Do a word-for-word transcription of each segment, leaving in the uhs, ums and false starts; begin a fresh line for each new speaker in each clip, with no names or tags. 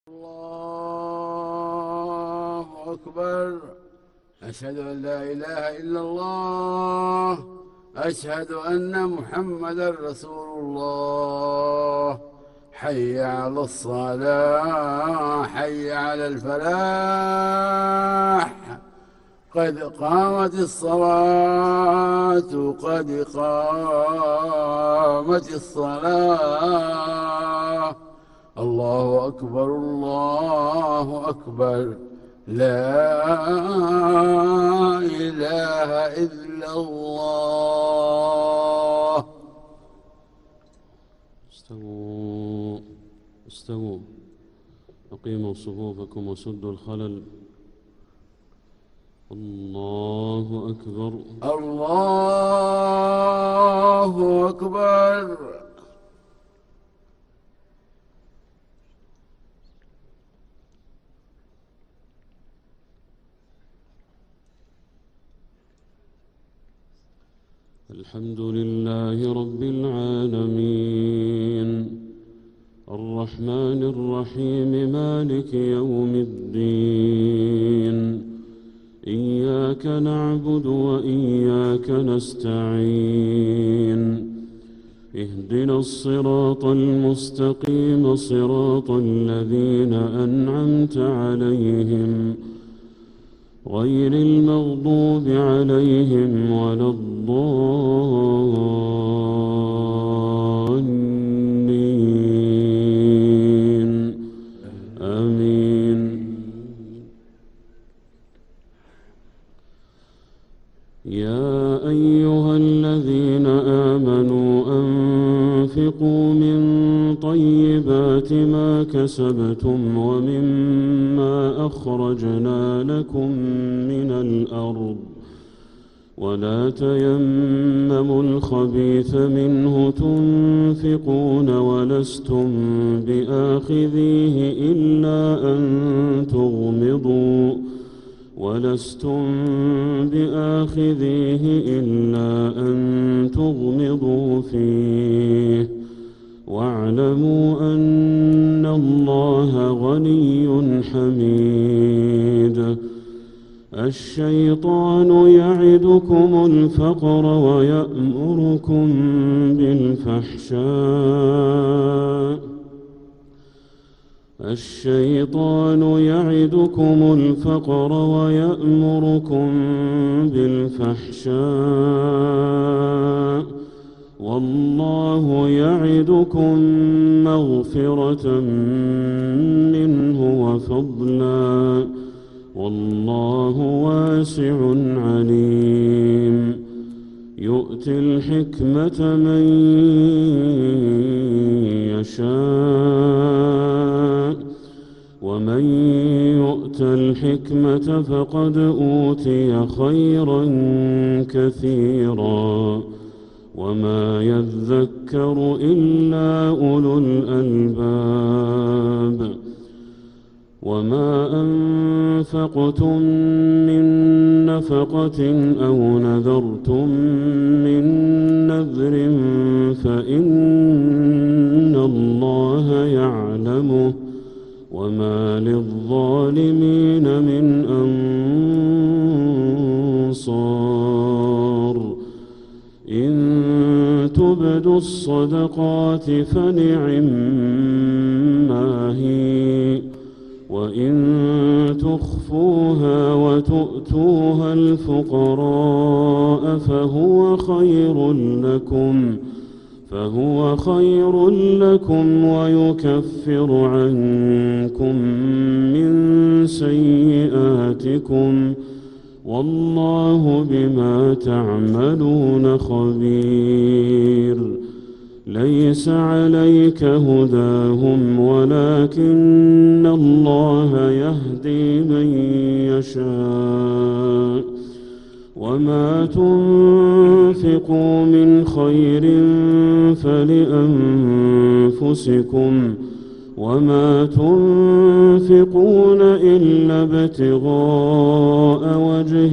الله أكبر. أشهد أن لا إله إلا الله. أشهد أن محمدًا رسول الله. حي على الصلاة، حي على الفلاح. قد قامت الصلاة، قد قامت الصلاة. الله أكبر، الله أكبر، لا إله إلا الله.
استووا استووا أقيموا صفوفكم وسدوا الخلل. الله أكبر،
الله أكبر.
الحمد لله رب العالمين، الرحمن الرحيم، مالك يوم الدين. إياك نعبد وإياك نستعين. اهدنا الصراط المستقيم، صراط الذين أنعمت عليهم غير المغضوب عليهم ولا الضالين. آمين. يا أيها الذين آمنوا أنفقوا من طيبات ما كسبتم ومما أخرجنا لكم من الأرض، ولا تيمموا الخبيث منه تنفقون ولستم بآخذيه إلا أن تغمضوا ولستم بآخذيه إلا أن تغمضوا فيه، واعلموا أن الله غني حميد. الشيطان يعدكم الفقر ويأمركم بالفحشاء الشيطان يعدكم الفقر ويأمركم بالفحشاء والله يعدكم مغفرة منه وفضلا، والله واسع عليم. يؤتي الحكمة من يشاء، ومن يؤت الحكمة فقد أوتي خيرا كثيرا، وما يذكر إلا أولو الألباب. وما أنفقتم من نفقة أو نذرتم من نذر فإن الله يعلمه، وما للظالمين من أنصار. إن تبدوا الصدقات فنعما هي، وإن تخفوها وتؤتوها الفقراء فهو خير لكم فهو خير لكم ويكفر عنكم من سيئاتكم، والله بما تعملون خبير. ليس عليك هداهم ولكن الله يهدي من يشاء، وما تنفقوا من خير فلأنفسكم، وما تنفقون إلا ابتغاء وجه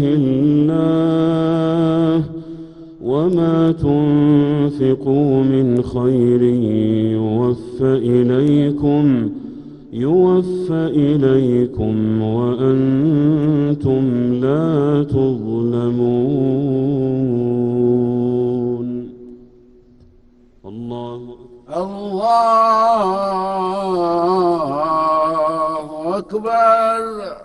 الله، وما تنفقوا من خير يوف إليكم يوفى إليكم وأنتم لا تظلمون. الله
الله أكبر.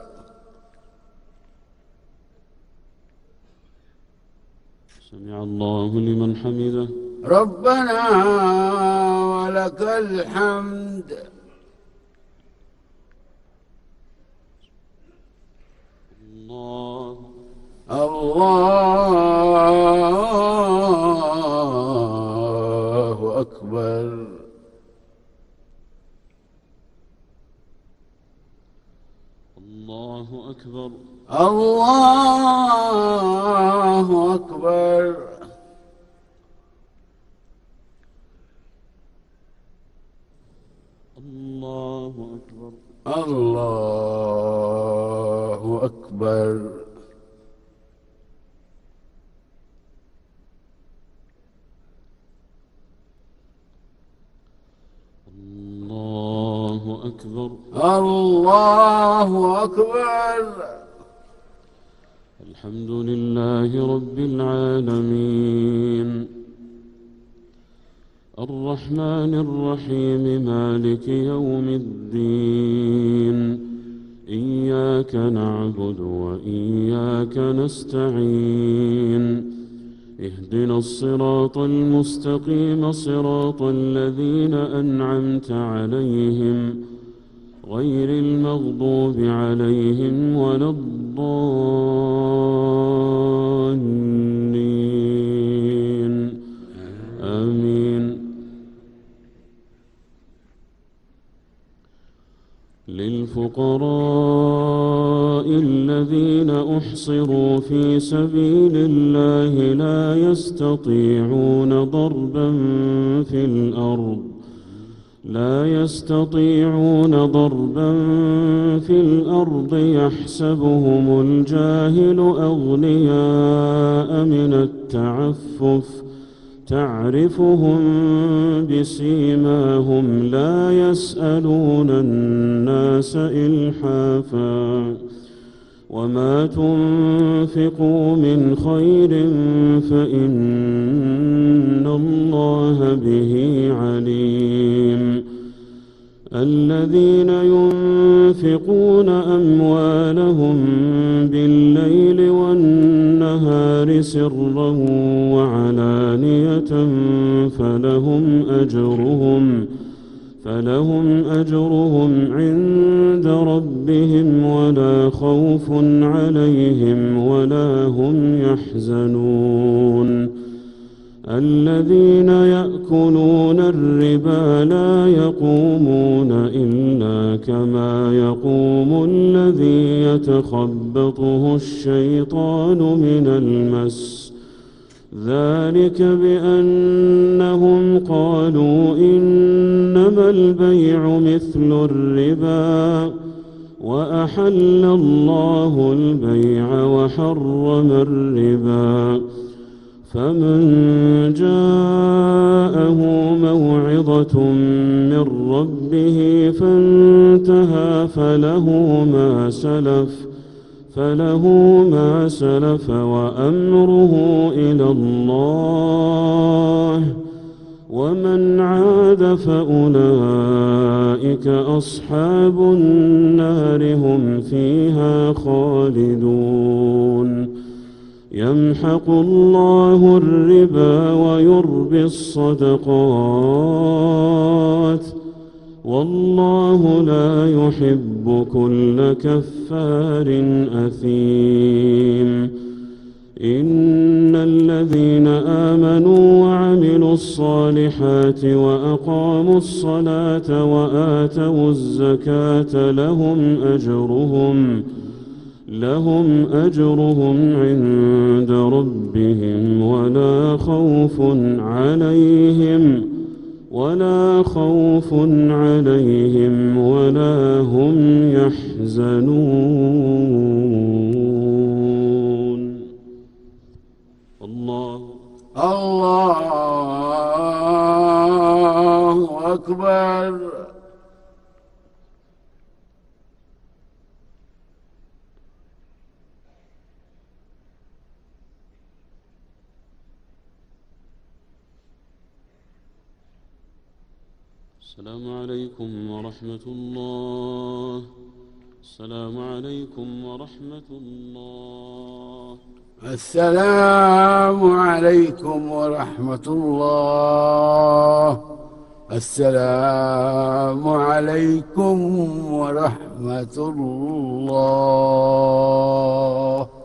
سمع الله لمن حمده.
ربنا ولك الحمد.
الله
الله أكبر.
الله أكبر.
الله أكبر.
الله أكبر.
الله أكبر.
الله أكبر.
الله أكبر.
الحمد لله رب العالمين الرحمن الرحيم مالك يوم الدين إياك نعبد وإياك نستعين اهدنا الصراط المستقيم صراط الذين أنعمت عليهم غير المغضوب عليهم ولا الضالين آمين. للفقراء الذين أحصروا في سبيل الله لا يستطيعون ضربا في الأرض لا يستطيعون ضربا في الأرض يحسبهم الجاهل أغنياء من التعفف تعرفهم بسيماهم لا يسألون الناس إلحافا وما تنفقوا من خير فإن الله به عليم. الذين ينفقون أموالهم بالليل والنهار سرا وعلانية فلهم أجرهم فلهم أجرهم عند ربهم ولا خوف عليهم ولا هم يحزنون. الذين يأكلون الربا لا يقومون إلا كما يقوم الذي يتخبطه الشيطان من المس ذلك بأنهم قالوا إنما البيع مثل الربا وأحل الله البيع وحرم الربا فمن جاءه موعظة من ربه فانتهى فله ما سلف فله ما سلف وأمره إلى الله ومن عاد فأولئك أصحاب النار هم فيها خالدون. يمحق الله الربا ويربي الصدقات والله لا يحب كل كفار أثيم. إن الذين آمنوا وعملوا الصالحات وأقاموا الصلاة وآتوا الزكاة لهم أجرهم لهم أجرهم عند ربهم ولا خوف عليهم ولا خوف عليهم ولا هم يحزنون. الله
الله أكبر.
السلام عليكم ورحمة الله. السلام عليكم ورحمة الله.
السلام عليكم ورحمة الله. السلام عليكم ورحمة الله.